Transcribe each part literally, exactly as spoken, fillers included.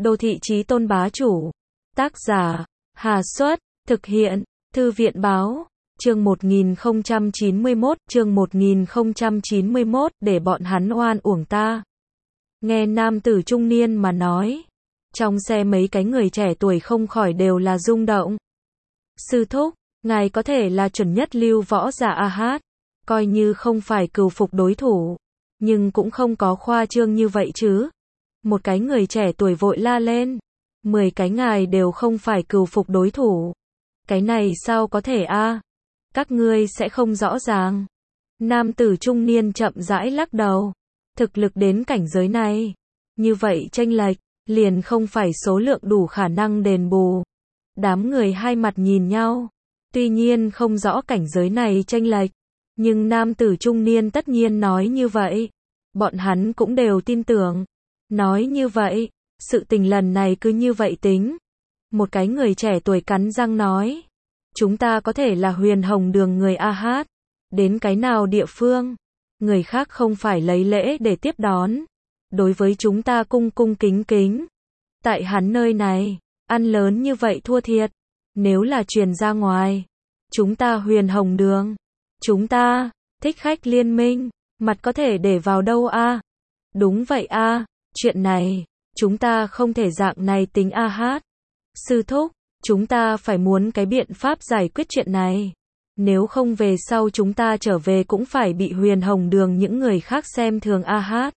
Đô thị chí tôn bá chủ. Tác giả, Hà Xuất, thực hiện, Thư viện báo, chương một nghìn không trăm chín mươi mốt, chương một nghìn không trăm chín mươi mốt, để bọn hắn oan uổng ta. Nghe nam tử trung niên mà nói, trong xe mấy cái người trẻ tuổi không khỏi đều là rung động. Sư thúc, ngài có thể là chuẩn nhất lưu võ giả a hát, coi như không phải cừu phục đối thủ, nhưng cũng không có khoa trương như vậy chứ. Một cái người trẻ tuổi vội la lên, mười cái ngài đều không phải cừu phục đối thủ. Cái này sao có thể a? Các ngươi sẽ không rõ ràng. Nam tử trung niên chậm rãi lắc đầu. Thực lực đến cảnh giới này, như vậy chênh lệch, liền không phải số lượng đủ khả năng đền bù. Đám người hai mặt nhìn nhau, tuy nhiên không rõ cảnh giới này chênh lệch, nhưng nam tử trung niên tất nhiên nói như vậy, bọn hắn cũng đều tin tưởng. Nói như vậy, sự tình lần này cứ như vậy tính. Một cái người trẻ tuổi cắn răng nói, chúng ta có thể là Huyền Hồng Đường người a hát, đến cái nào địa phương, người khác không phải lấy lễ để tiếp đón, đối với chúng ta cung cung kính kính. Tại hắn nơi này, ăn lớn như vậy thua thiệt, nếu là truyền ra ngoài, chúng ta Huyền Hồng Đường, chúng ta, Thích Khách Liên Minh, mặt có thể để vào đâu a? Đúng vậy a, chuyện này, chúng ta không thể dạng này tính a hát. Sư thúc, chúng ta phải muốn cái biện pháp giải quyết chuyện này. Nếu không về sau chúng ta trở về cũng phải bị Huyền Hồng Đường những người khác xem thường a hát.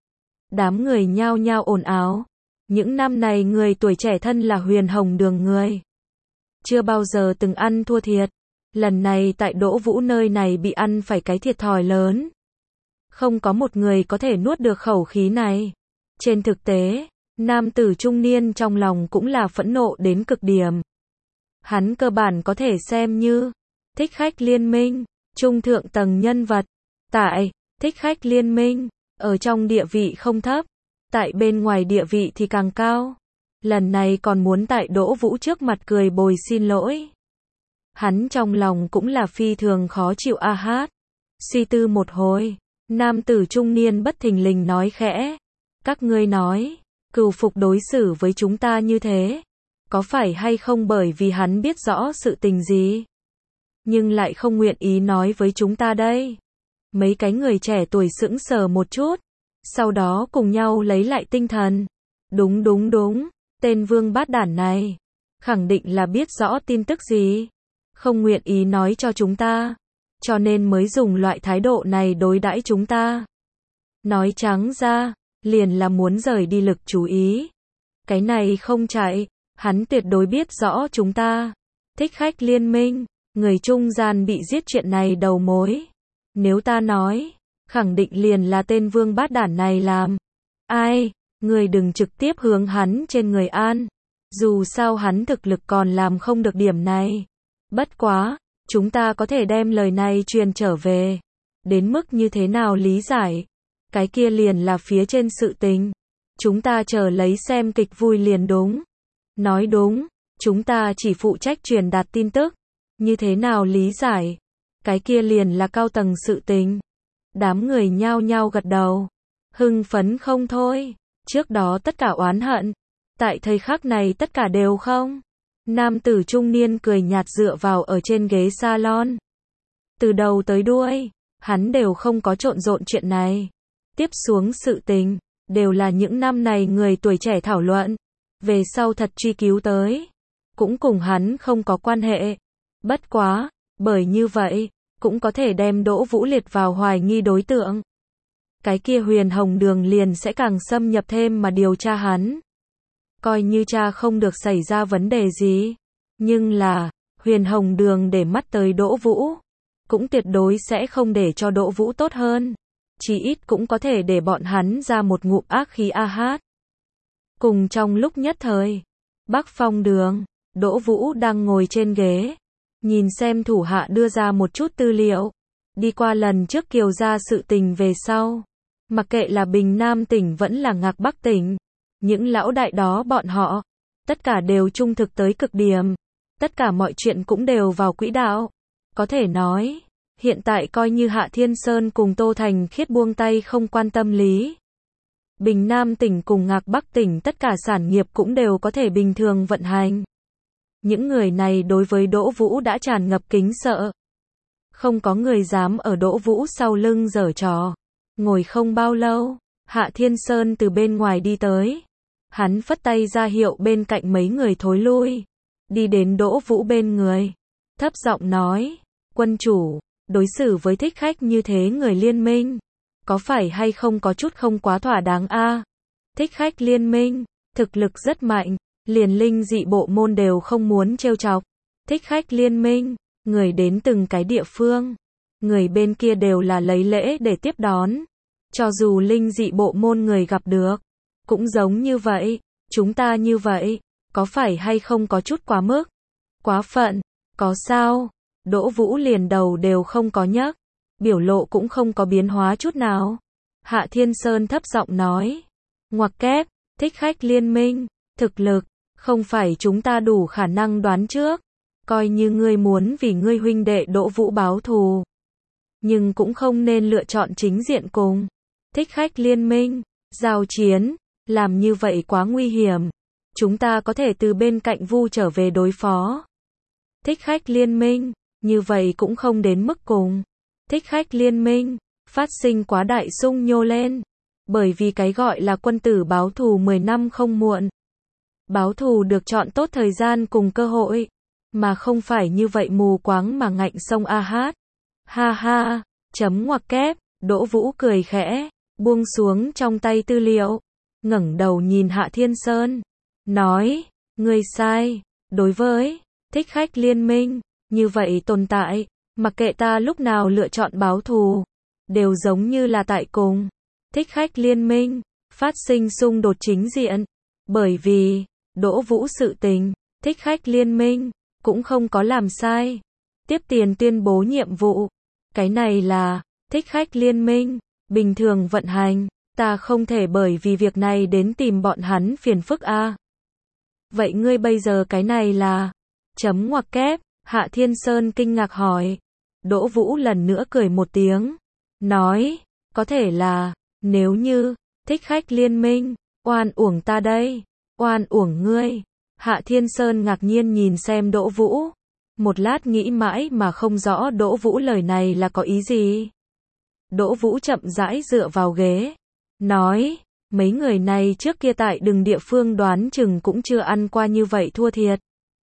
Đám người nhao nhao ồn ào. Những năm này người tuổi trẻ thân là Huyền Hồng Đường người, chưa bao giờ từng ăn thua thiệt. Lần này tại Đỗ Vũ nơi này bị ăn phải cái thiệt thòi lớn. Không có một người có thể nuốt được khẩu khí này. Trên thực tế, nam tử trung niên trong lòng cũng là phẫn nộ đến cực điểm. Hắn cơ bản có thể xem như Thích Khách Liên Minh, trung thượng tầng nhân vật. Tại Thích Khách Liên Minh, ở trong địa vị không thấp, tại bên ngoài địa vị thì càng cao. Lần này còn muốn tại Đỗ Vũ trước mặt cười bồi xin lỗi. Hắn trong lòng cũng là phi thường khó chịu a hát. Suy tư một hồi, nam tử trung niên bất thình lình nói khẽ, các ngươi nói, cừu phục đối xử với chúng ta như thế, có phải hay không bởi vì hắn biết rõ sự tình gì, nhưng lại không nguyện ý nói với chúng ta đây. Mấy cái người trẻ tuổi sững sờ một chút, sau đó cùng nhau lấy lại tinh thần. Đúng đúng đúng, tên vương bát đản này, khẳng định là biết rõ tin tức gì, không nguyện ý nói cho chúng ta, cho nên mới dùng loại thái độ này đối đãi chúng ta. Nói trắng ra, liền là muốn rời đi lực chú ý. Cái này không chạy, hắn tuyệt đối biết rõ chúng ta, Thích Khách Liên Minh, người trung gian bị giết chuyện này đầu mối. Nếu ta nói, khẳng định liền là tên vương bát đản này làm. Ai, người đừng trực tiếp hướng hắn trên người an. Dù sao hắn thực lực còn làm không được điểm này. Bất quá, chúng ta có thể đem lời này truyền trở về. Đến mức như thế nào lý giải, cái kia liền là phía trên sự tình. Chúng ta chờ lấy xem kịch vui liền đúng. Nói đúng, chúng ta chỉ phụ trách truyền đạt tin tức. Như thế nào lý giải, cái kia liền là cao tầng sự tình. Đám người nhao nhao gật đầu, hưng phấn không thôi. Trước đó tất cả oán hận, tại thời khắc này tất cả đều không. Nam tử trung niên cười nhạt dựa vào ở trên ghế salon. Từ đầu tới đuôi, hắn đều không có trộn rộn chuyện này. Tiếp xuống sự tình, đều là những năm này người tuổi trẻ thảo luận. Về sau thật truy cứu tới, cũng cùng hắn không có quan hệ. Bất quá, bởi như vậy, cũng có thể đem Đỗ Vũ liệt vào hoài nghi đối tượng. Cái kia Huyền Hồng Đường liền sẽ càng xâm nhập thêm mà điều tra hắn. Coi như cha không được xảy ra vấn đề gì. Nhưng là, Huyền Hồng Đường để mắt tới Đỗ Vũ, cũng tuyệt đối sẽ không để cho Đỗ Vũ tốt hơn. Chỉ ít cũng có thể để bọn hắn ra một ngụm ác khí a hát. Cùng trong lúc nhất thời, Bắc Phong Đường, Đỗ Vũ đang ngồi trên ghế, nhìn xem thủ hạ đưa ra một chút tư liệu. Đi qua lần trước Kiều gia sự tình về sau, mặc kệ là Bình Nam tỉnh vẫn là Ngạc Bắc tỉnh, những lão đại đó bọn họ, tất cả đều trung thực tới cực điểm. Tất cả mọi chuyện cũng đều vào quỹ đạo. Có thể nói, hiện tại coi như Hạ Thiên Sơn cùng Tô Thành Khiết buông tay không quan tâm lý Bình Nam tỉnh cùng Ngạc Bắc tỉnh tất cả sản nghiệp cũng đều có thể bình thường vận hành. Những người này đối với Đỗ Vũ đã tràn ngập kính sợ. Không có người dám ở Đỗ Vũ sau lưng giở trò. Ngồi không bao lâu, Hạ Thiên Sơn từ bên ngoài đi tới. Hắn phất tay ra hiệu bên cạnh mấy người thối lui. Đi đến Đỗ Vũ bên người. Thấp giọng nói, quân chủ, đối xử với thích khách như thế người liên minh. Có phải hay không có chút không quá thỏa đáng a? Thích khách liên minh, thực lực rất mạnh, liền linh dị bộ môn đều không muốn trêu chọc. Thích khách liên minh, người đến từng cái địa phương. Người bên kia đều là lấy lễ để tiếp đón. Cho dù linh dị bộ môn người gặp được, cũng giống như vậy, chúng ta như vậy, có phải hay không có chút quá mức? Quá phận, có sao? Đỗ Vũ liền đầu đều không có nhấc, biểu lộ cũng không có biến hóa chút nào. Hạ Thiên Sơn thấp giọng nói, ngoặc kép, thích khách liên minh, thực lực, không phải chúng ta đủ khả năng đoán trước. Coi như ngươi muốn vì ngươi huynh đệ Đỗ Vũ báo thù, nhưng cũng không nên lựa chọn chính diện cùng thích khách liên minh, giao chiến, làm như vậy quá nguy hiểm. Chúng ta có thể từ bên cạnh Vu trở về đối phó. Thích khách liên minh, như vậy cũng không đến mức cùng thích khách liên minh, phát sinh quá đại xung nhô lên. Bởi vì cái gọi là quân tử báo thù mười năm không muộn. Báo thù được chọn tốt thời gian cùng cơ hội, mà không phải như vậy mù quáng mà ngạnh sông a hát. Ha ha, chấm ngoặc kép, Đỗ Vũ cười khẽ, buông xuống trong tay tư liệu, ngẩng đầu nhìn Hạ Thiên Sơn, nói, ngươi sai, đối với thích khách liên minh, như vậy tồn tại, mặc kệ ta lúc nào lựa chọn báo thù, đều giống như là tại cùng thích khách liên minh, phát sinh xung đột chính diện, bởi vì, Đỗ Vũ sự tình, thích khách liên minh, cũng không có làm sai. Tiếp tiền tuyên bố nhiệm vụ, cái này là, thích khách liên minh, bình thường vận hành, ta không thể bởi vì việc này đến tìm bọn hắn phiền phức a. Vậy ngươi bây giờ cái này là, chấm ngoặc kép, Hạ Thiên Sơn kinh ngạc hỏi. Đỗ Vũ lần nữa cười một tiếng, nói, có thể là, nếu như, thích khách liên minh, oan uổng ta đây, oan uổng ngươi. Hạ Thiên Sơn ngạc nhiên nhìn xem Đỗ Vũ, một lát nghĩ mãi mà không rõ Đỗ Vũ lời này là có ý gì. Đỗ Vũ chậm rãi dựa vào ghế, nói, mấy người này trước kia tại đừng địa phương đoán chừng cũng chưa ăn qua như vậy thua thiệt.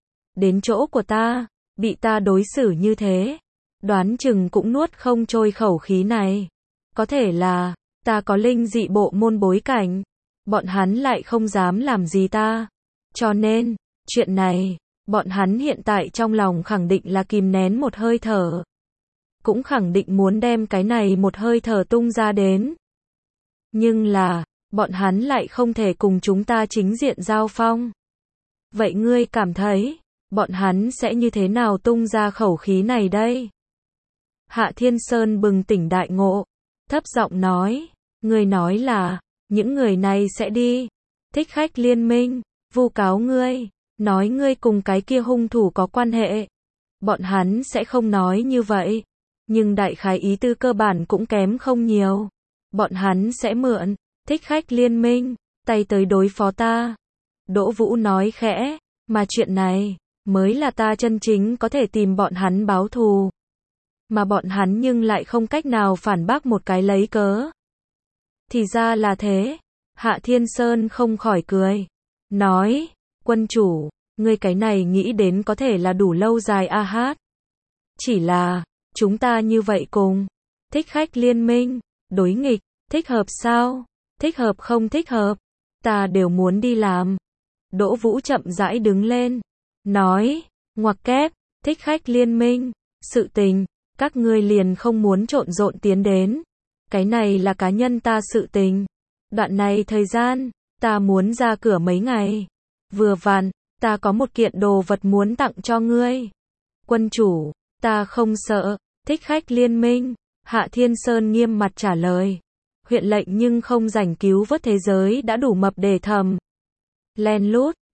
Đến chỗ của ta, bị ta đối xử như thế, đoán chừng cũng nuốt không trôi khẩu khí này. Có thể là, ta có linh dị bộ môn bối cảnh, bọn hắn lại không dám làm gì ta. Cho nên, chuyện này, bọn hắn hiện tại trong lòng khẳng định là kìm nén một hơi thở. Cũng khẳng định muốn đem cái này một hơi thở tung ra đến. Nhưng là, bọn hắn lại không thể cùng chúng ta chính diện giao phong. Vậy ngươi cảm thấy, bọn hắn sẽ như thế nào tung ra khẩu khí này đây? Hạ Thiên Sơn bừng tỉnh đại ngộ, thấp giọng nói, ngươi nói là, những người này sẽ đi, thích khách liên minh, vu cáo ngươi, nói ngươi cùng cái kia hung thủ có quan hệ. Bọn hắn sẽ không nói như vậy, nhưng đại khái ý tư cơ bản cũng kém không nhiều. Bọn hắn sẽ mượn thích khách liên minh, tay tới đối phó ta. Đỗ Vũ nói khẽ, mà chuyện này, mới là ta chân chính có thể tìm bọn hắn báo thù. Mà bọn hắn nhưng lại không cách nào phản bác một cái lấy cớ. Thì ra là thế. Hạ Thiên Sơn không khỏi cười, nói, quân chủ, ngươi cái này nghĩ đến có thể là đủ lâu dài a hát. Chỉ là, chúng ta như vậy cùng thích khách liên minh, đối nghịch, thích hợp sao? Thích hợp không thích hợp, ta đều muốn đi làm. Đỗ Vũ chậm rãi đứng lên, nói, ngoặc kép, thích khách liên minh, sự tình, các ngươi liền không muốn trộn rộn tiến đến. Cái này là cá nhân ta sự tình. Đoạn này thời gian, ta muốn ra cửa mấy ngày. Vừa vặn, ta có một kiện đồ vật muốn tặng cho ngươi. Quân chủ, ta không sợ, thích khách liên minh. Hạ Thiên Sơn nghiêm mặt trả lời. Huyện lệnh nhưng không rảnh cứu vớt thế giới đã đủ mập để thầm. Len lút,